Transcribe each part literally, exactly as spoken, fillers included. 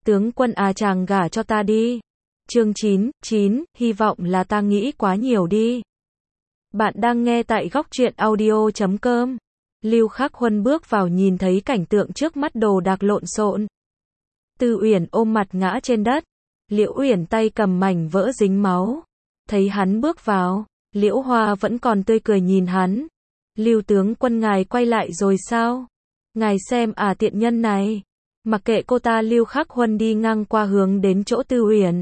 Tướng quân à, chàng gả cho ta đi. Chương chín, chín, hy vọng là ta nghĩ quá nhiều đi. Bạn đang nghe tại góc truyện audio chấm com. Lưu Khắc Huân bước vào nhìn thấy cảnh tượng trước mắt đồ đạc lộn xộn. Tư Uyển ôm mặt ngã trên đất. Liễu Uyển tay cầm mảnh vỡ dính máu. Thấy hắn bước vào, Liễu Hoa vẫn còn tươi cười nhìn hắn. Lưu tướng quân ngài quay lại rồi sao? Ngài xem à, tiện nhân này. Mặc kệ cô ta. Lưu Khắc Huân đi ngang qua hướng đến chỗ Tư Uyển.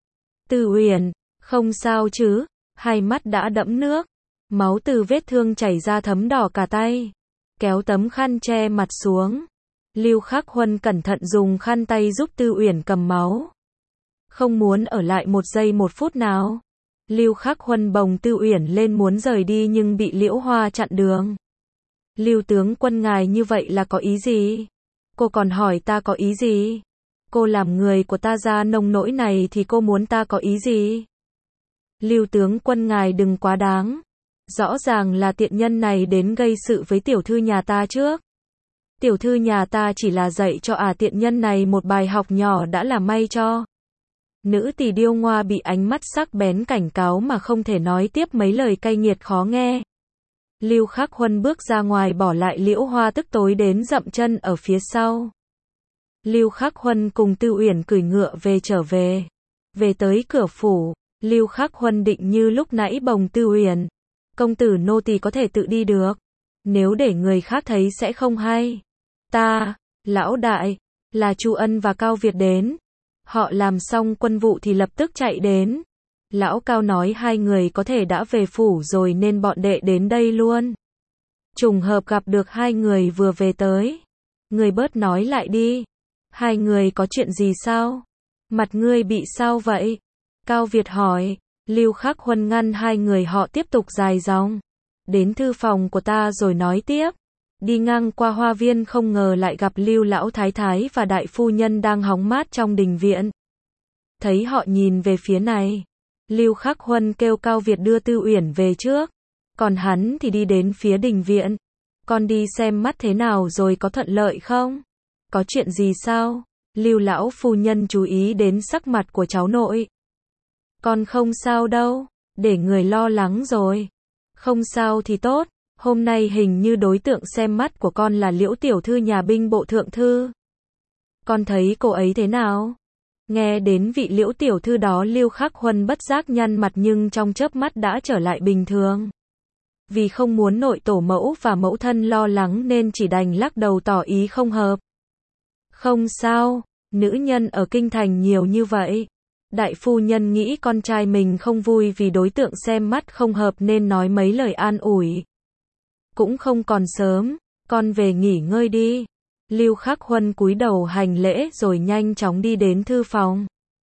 Tư Uyển, không sao chứ? Hai mắt đã đẫm nước. Máu từ vết thương chảy ra thấm đỏ cả tay. Kéo tấm khăn che mặt xuống. Lưu Khắc Huân cẩn thận dùng khăn tay giúp Tư Uyển cầm máu. Không muốn ở lại một giây một phút nào. Lưu Khắc Huân bồng Tư Uyển lên muốn rời đi nhưng bị Liễu Hoa chặn đường. Lưu tướng quân ngài như vậy là có ý gì? Cô còn hỏi ta có ý gì? Cô làm người của ta ra nông nỗi này thì cô muốn ta có ý gì? Lưu tướng quân ngài đừng quá đáng. Rõ ràng là tiện nhân này đến gây sự với tiểu thư nhà ta trước. Tiểu thư nhà ta chỉ là dạy cho à tiện nhân này một bài học nhỏ đã là may cho. Nữ tỳ điêu ngoa bị ánh mắt sắc bén cảnh cáo mà không thể nói tiếp mấy lời cay nghiệt khó nghe. Lưu Khắc Huân bước ra ngoài bỏ lại Liễu Hoa tức tối đến dậm chân ở phía sau. Lưu Khắc Huân cùng Tư Uyển cưỡi ngựa về trở về. Về tới cửa phủ, Lưu Khắc Huân định như lúc nãy bồng Tư Uyển. Công tử nô tỳ có thể tự đi được. Nếu để người khác thấy sẽ không hay. Ta, lão đại, là Chu Ân và Cao Việt đến. Họ làm xong quân vụ thì lập tức chạy đến. Lão Cao nói hai người có thể đã về phủ rồi nên bọn đệ đến đây luôn. Trùng hợp gặp được hai người vừa về tới. Người bớt nói lại đi. Hai người có chuyện gì sao? Mặt ngươi bị sao vậy? Cao Việt hỏi. Lưu Khắc Huân ngăn hai người họ tiếp tục dài dòng. Đến thư phòng của ta rồi nói tiếp. Đi ngang qua hoa viên không ngờ lại gặp Lưu Lão Thái Thái và Đại Phu Nhân đang hóng mát trong đình viện. Thấy họ nhìn về phía này. Lưu Khắc Huân kêu Cao Việt đưa Tư Uyển về trước. Còn hắn thì đi đến phía đình viện. Con đi xem mắt thế nào rồi có thuận lợi không? Có chuyện gì sao? Lưu Lão Phu Nhân chú ý đến sắc mặt của cháu nội. Con không sao đâu. Để người lo lắng rồi. Không sao thì tốt. Hôm nay hình như đối tượng xem mắt của con là Liễu tiểu thư nhà binh bộ thượng thư. Con thấy cô ấy thế nào? Nghe đến vị Liễu tiểu thư đó Lưu Khắc Huân bất giác nhăn mặt nhưng trong chớp mắt đã trở lại bình thường. Vì không muốn nội tổ mẫu và mẫu thân lo lắng nên chỉ đành lắc đầu tỏ ý không hợp. Không sao, nữ nhân ở kinh thành nhiều như vậy. Đại phu nhân nghĩ con trai mình không vui vì đối tượng xem mắt không hợp nên nói mấy lời an ủi. Cũng không còn sớm, con về nghỉ ngơi đi. Lưu Khắc Huân cúi đầu hành lễ rồi nhanh chóng đi đến thư phòng.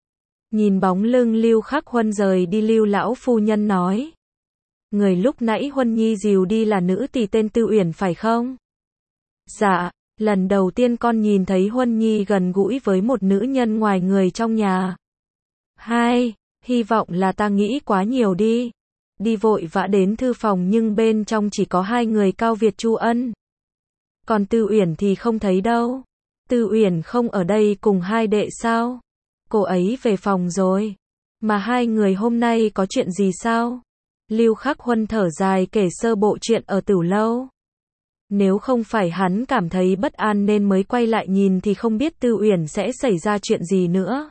Nhìn bóng lưng Lưu Khắc Huân rời đi Lưu Lão Phu Nhân nói. Người lúc nãy Huân Nhi dìu đi là nữ tỳ tên Tư Uyển phải không? Dạ, lần đầu tiên con nhìn thấy Huân Nhi gần gũi với một nữ nhân ngoài người trong nhà. Hai, hy vọng là ta nghĩ quá nhiều đi. Đi vội vã đến thư phòng nhưng bên trong chỉ có hai người Cao Việt Chu Ân. Còn Tư Uyển thì không thấy đâu. Tư Uyển không ở đây cùng hai đệ sao? Cô ấy về phòng rồi. Mà hai người hôm nay có chuyện gì sao? Lưu Khắc Huân thở dài kể sơ bộ chuyện ở Tử Lâu. Nếu không phải hắn cảm thấy bất an nên mới quay lại nhìn thì không biết Tư Uyển sẽ xảy ra chuyện gì nữa.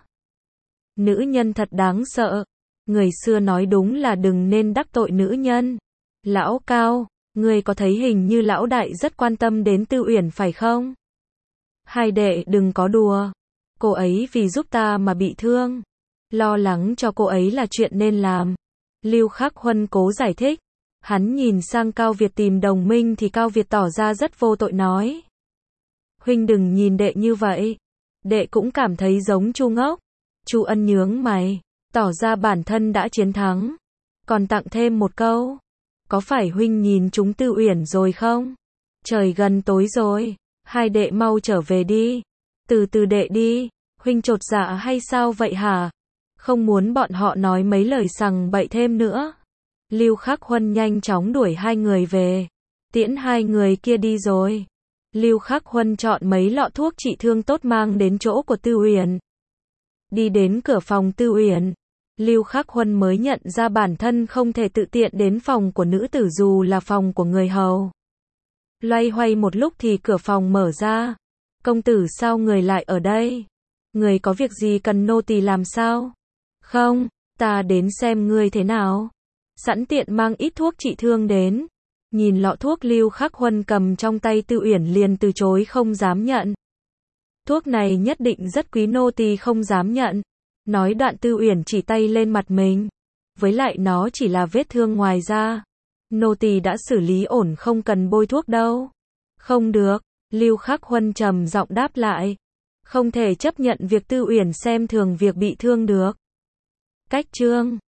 Nữ nhân thật đáng sợ. Người xưa nói đúng là đừng nên đắc tội nữ nhân. Lão Cao, ngươi có thấy hình như lão đại rất quan tâm đến Tư Uyển phải không? Hai đệ đừng có đùa. Cô ấy vì giúp ta mà bị thương. Lo lắng cho cô ấy là chuyện nên làm. Lưu Khắc Huân cố giải thích. Hắn nhìn sang Cao Việt tìm đồng minh thì Cao Việt tỏ ra rất vô tội nói. Huynh đừng nhìn đệ như vậy. Đệ cũng cảm thấy giống Chu ngốc. Chu Ân nhướng mày. Tỏ ra bản thân đã chiến thắng. Còn tặng thêm một câu. Có phải huynh nhìn chúng Tư Uyển rồi không? Trời gần tối rồi. Hai đệ mau trở về đi. Từ từ đệ đi. Huynh chột dạ hay sao vậy hả? Không muốn bọn họ nói mấy lời sằng bậy thêm nữa. Lưu Khắc Huân nhanh chóng đuổi hai người về. Tiễn hai người kia đi rồi. Lưu Khắc Huân chọn mấy lọ thuốc trị thương tốt mang đến chỗ của Tư Uyển. Đi đến cửa phòng Tư Uyển, Lưu Khắc Huân mới nhận ra bản thân không thể tự tiện đến phòng của nữ tử dù là phòng của người hầu. Loay hoay một lúc thì cửa phòng mở ra. Công tử sao người lại ở đây? Người có việc gì cần nô tỳ làm sao? Không, ta đến xem ngươi thế nào. Sẵn tiện mang ít thuốc trị thương đến. Nhìn lọ thuốc Lưu Khắc Huân cầm trong tay, Tư Uyển liền từ chối không dám nhận. Thuốc này nhất định rất quý, nô tỳ không dám nhận. Nói đoạn Tư Uyển chỉ tay lên mặt mình. Với lại nó chỉ là vết thương ngoài da. Nô tỳ đã xử lý ổn, không cần bôi thuốc đâu. Không được, Lưu Khắc Huân trầm giọng đáp lại. Không thể chấp nhận việc Tư Uyển xem thường việc bị thương được. Cách chương